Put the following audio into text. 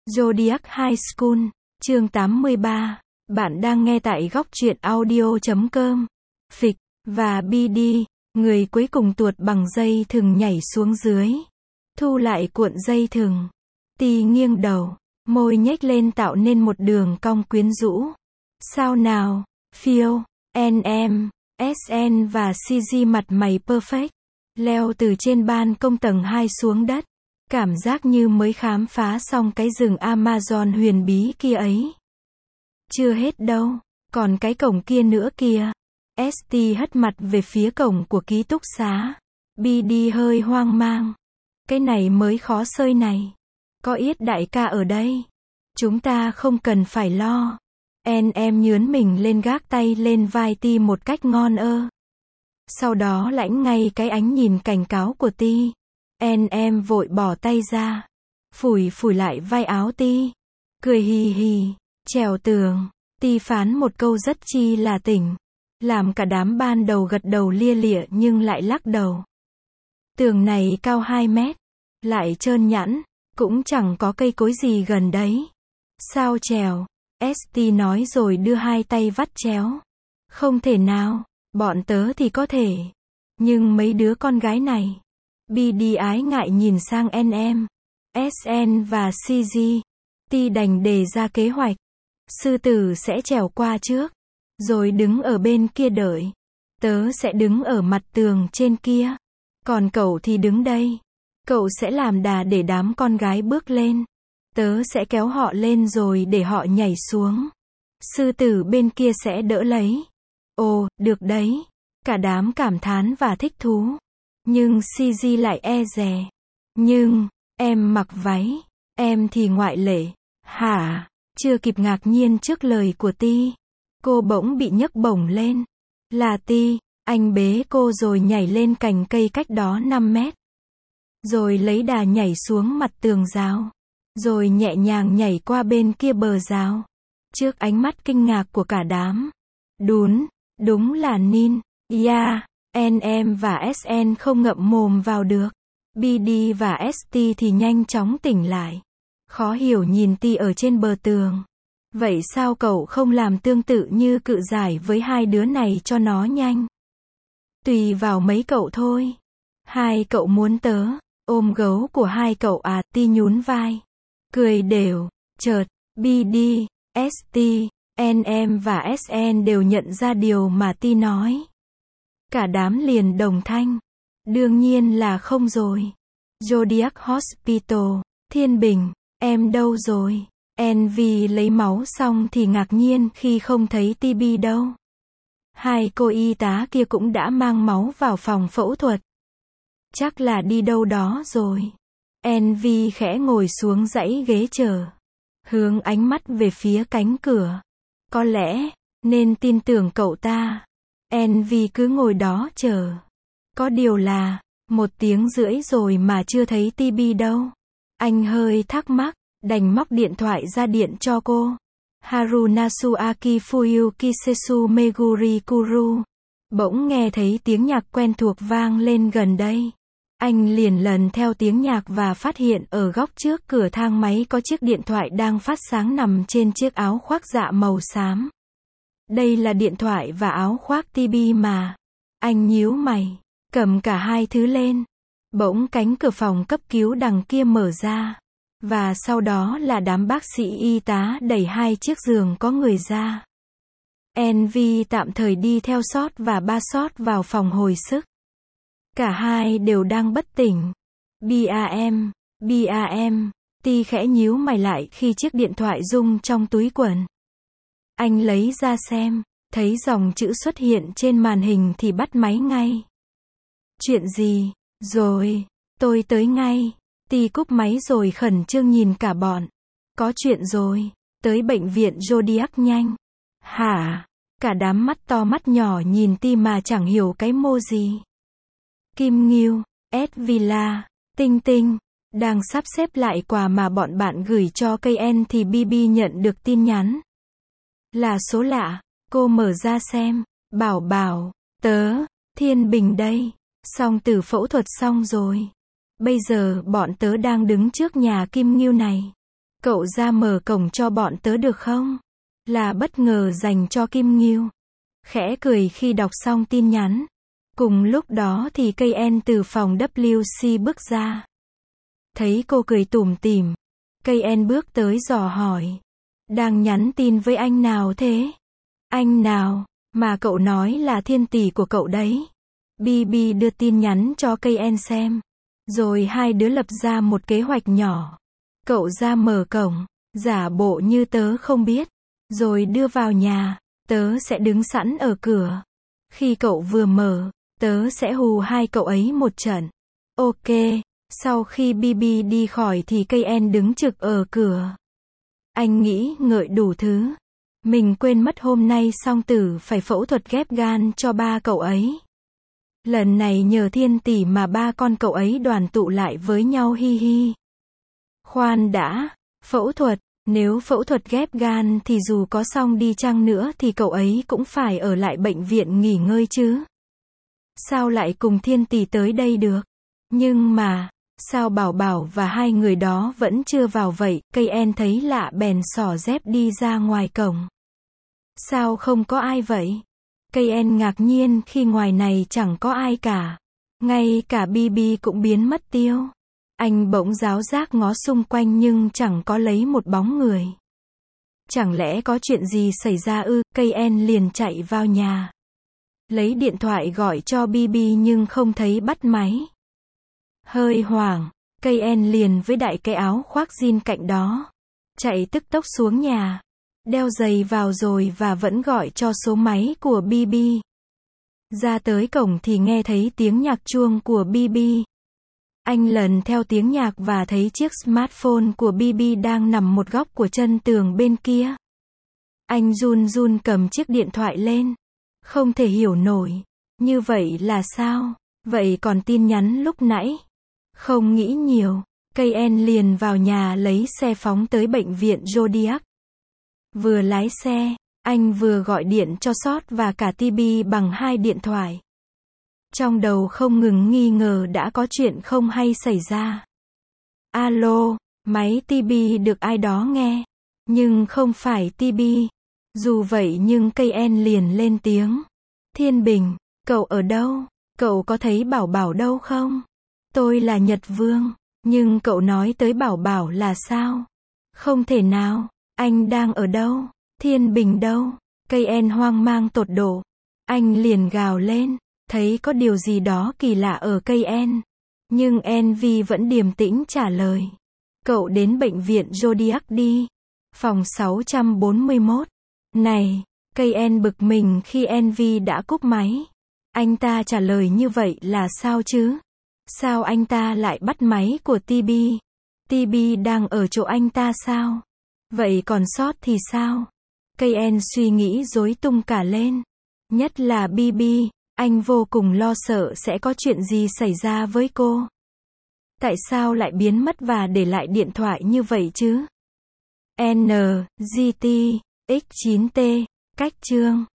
Zodiac High School, chương 83. Bạn đang nghe tại góc truyện audio.com. Phịch, và BD, người cuối cùng tuột bằng dây thừng nhảy xuống dưới. Thu lại cuộn dây thừng. Tì nghiêng đầu, môi nhếch lên tạo nên một đường cong quyến rũ. Sao nào, Phil, NM, SN và CG mặt mày perfect. Leo từ trên ban công tầng 2 xuống đất. Cảm giác như mới khám phá xong cái rừng Amazon huyền bí kia ấy. Chưa hết đâu, còn cái cổng kia nữa kìa. ST hất mặt về phía cổng của ký túc xá. BD hơi hoang mang. Cái này mới khó sơi này. Có Yết đại ca ở đây. Chúng ta không cần phải lo. Em nhướn mình lên gác tay lên vai Ti một cách ngon ơ. Sau đó lãnh ngay cái ánh nhìn cảnh cáo của Ti. Em vội bỏ tay ra. Phủi lại vai áo Ti. Cười hì hì. Trèo tường. Ti phán một câu rất chi là tỉnh. Làm cả đám ban đầu gật đầu lia lịa nhưng lại lắc đầu. Tường này cao 2 mét. Lại trơn nhẵn. Cũng chẳng có cây cối gì gần đấy. Sao trèo? ST nói rồi đưa hai tay vắt chéo. Không thể nào. Bọn tớ thì có thể. Nhưng mấy đứa con gái này. BD ái ngại nhìn sang NM, SN và CG. Ti đành đề ra kế hoạch. Sư tử sẽ trèo qua trước. Rồi đứng ở bên kia đợi. Tớ sẽ đứng ở mặt tường trên kia. Còn cậu thì đứng đây. Cậu sẽ làm đà để đám con gái bước lên. Tớ sẽ kéo họ lên rồi để họ nhảy xuống. Sư tử bên kia sẽ đỡ lấy. Ồ, được đấy. Cả đám cảm thán và thích thú. Nhưng CG lại e dè. Nhưng, em mặc váy. Em thì ngoại lệ. Hả? Chưa kịp ngạc nhiên trước lời của Ti. Cô bỗng bị nhấc bổng lên. Là Ti. Anh bế cô rồi nhảy lên cành cây cách đó 5 mét. Rồi lấy đà nhảy xuống mặt tường rào. Rồi nhẹ nhàng nhảy qua bên kia bờ rào. Trước ánh mắt kinh ngạc của cả đám. Đúng là Nin. Yeah. NM và SN không ngậm mồm vào được. BD và ST thì nhanh chóng tỉnh lại. Khó hiểu nhìn Ti ở trên bờ tường. Vậy sao cậu không làm tương tự như cự giải với hai đứa này cho nó nhanh? Tùy vào mấy cậu thôi. Hai cậu muốn tớ ôm gấu của hai cậu à? Ti nhún vai. Cười đều. Chợt, BD, ST, NM và SN đều nhận ra điều mà Ti nói. Cả đám liền đồng thanh. Đương nhiên là không rồi. Zodiac Hospital, Thiên Bình, em đâu rồi? NV lấy máu xong thì ngạc nhiên khi không thấy TB đâu. Hai cô y tá kia cũng đã mang máu vào phòng phẫu thuật. Chắc là đi đâu đó rồi. NV khẽ ngồi xuống dãy ghế chờ. Hướng ánh mắt về phía cánh cửa. Có lẽ, nên tin tưởng cậu ta. NV cứ ngồi đó chờ. Có điều là, 1 tiếng rưỡi rồi mà chưa thấy TB đâu. Anh hơi thắc mắc, đành móc điện thoại ra điện cho cô. Harunasuaki Fuyu Kisesu Meguri Kuru. Bỗng nghe thấy tiếng nhạc quen thuộc vang lên gần đây. Anh liền lần theo tiếng nhạc và phát hiện ở góc trước cửa thang máy có chiếc điện thoại đang phát sáng nằm trên chiếc áo khoác dạ màu xám. Đây là điện thoại và áo khoác TB mà. Anh nhíu mày, cầm cả hai thứ lên. Bỗng cánh cửa phòng cấp cứu đằng kia mở ra. Và sau đó là đám bác sĩ y tá đẩy 2 chiếc giường có người ra. NV tạm thời đi theo Sót và Ba Sót vào phòng hồi sức. Cả hai đều đang bất tỉnh. BAM. Ti khẽ nhíu mày lại khi chiếc điện thoại rung trong túi quần. Anh lấy ra xem, thấy dòng chữ xuất hiện trên màn hình thì bắt máy ngay. Chuyện gì? Rồi, tôi tới ngay. Ti cúp máy rồi khẩn trương nhìn cả bọn. Có chuyện rồi, tới bệnh viện Zodiac nhanh. Hả? Cả đám mắt to mắt nhỏ nhìn Ti mà chẳng hiểu cái mô gì. Kim Ngưu, S Villa, Tinh, đang sắp xếp lại quà mà bọn bạn gửi cho cây N thì BB nhận được tin nhắn. Là số lạ, cô mở ra xem, bảo, tớ, Thiên Bình đây, xong từ phẫu thuật xong rồi. Bây giờ bọn tớ đang đứng trước nhà Kim Ngưu này. Cậu ra mở cổng cho bọn tớ được không? Là bất ngờ dành cho Kim Ngưu. Khẽ cười khi đọc xong tin nhắn. Cùng lúc đó thì KN từ phòng WC bước ra. Thấy cô cười tủm tỉm, KN bước tới dò hỏi. Đang nhắn tin với anh nào thế? Anh nào? Mà cậu nói là thiên tỷ của cậu đấy. BB đưa tin nhắn cho KN xem. Rồi hai đứa lập ra một kế hoạch nhỏ. Cậu ra mở cổng, giả bộ như tớ không biết. Rồi đưa vào nhà, tớ sẽ đứng sẵn ở cửa. Khi cậu vừa mở, tớ sẽ hù hai cậu ấy một trận. Ok, sau khi BB đi khỏi thì KN đứng trực ở cửa. Anh nghĩ ngợi đủ thứ. Mình quên mất hôm nay Song Tử phải phẫu thuật ghép gan cho ba cậu ấy. Lần này nhờ thiên tỷ mà ba con cậu ấy đoàn tụ lại với nhau hi hi. Khoan đã, phẫu thuật, nếu phẫu thuật ghép gan thì dù có xong đi chăng nữa thì cậu ấy cũng phải ở lại bệnh viện nghỉ ngơi chứ. Sao lại cùng thiên tỷ tới đây được? Nhưng mà, sao Bảo Bảo và hai người đó vẫn chưa vào vậy? KN thấy lạ bèn xỏ dép đi ra ngoài cổng. Sao không có ai vậy? KN ngạc nhiên khi ngoài này chẳng có ai cả. Ngay cả BB cũng biến mất tiêu. Anh bỗng ráo rác ngó xung quanh nhưng chẳng có lấy một bóng người. Chẳng lẽ có chuyện gì xảy ra ư? KN liền chạy vào nhà. Lấy điện thoại gọi cho BB nhưng không thấy bắt máy. Hơi hoảng, KN liền với đại cái áo khoác jean cạnh đó. Chạy tức tốc xuống nhà. Đeo giày vào rồi và vẫn gọi cho số máy của BB. Ra tới cổng thì nghe thấy tiếng nhạc chuông của BB. Anh lần theo tiếng nhạc và thấy chiếc smartphone của BB đang nằm một góc của chân tường bên kia. Anh run run cầm chiếc điện thoại lên. Không thể hiểu nổi. Như vậy là sao? Vậy còn tin nhắn lúc nãy? Không nghĩ nhiều, KN liền vào nhà lấy xe phóng tới bệnh viện Zodiac. Vừa lái xe, anh vừa gọi điện cho Sót và cả TB bằng hai điện thoại. Trong đầu không ngừng nghi ngờ đã có chuyện không hay xảy ra. Alo, máy TB được ai đó nghe, nhưng không phải TB. Dù vậy nhưng KN liền lên tiếng. Thiên Bình, cậu ở đâu? Cậu có thấy Bảo Bảo đâu không? Tôi là Nhật Vương, nhưng cậu nói tới Bảo Bảo là sao? Không thể nào, anh đang ở đâu? Thiên Bình đâu? KN hoang mang tột độ. Anh liền gào lên, thấy có điều gì đó kỳ lạ ở KN. Nhưng NV vẫn điềm tĩnh trả lời. Cậu đến bệnh viện Zodiac đi. Phòng 641. Này, KN bực mình khi NV đã cúp máy. Anh ta trả lời như vậy là sao chứ? Sao anh ta lại bắt máy của TB? TB đang ở chỗ anh ta sao? Vậy còn Sót thì sao? KN suy nghĩ rối tung cả lên. Nhất là BB, anh vô cùng lo sợ sẽ có chuyện gì xảy ra với cô. Tại sao lại biến mất và để lại điện thoại như vậy chứ? NGT, X9T, cách chương.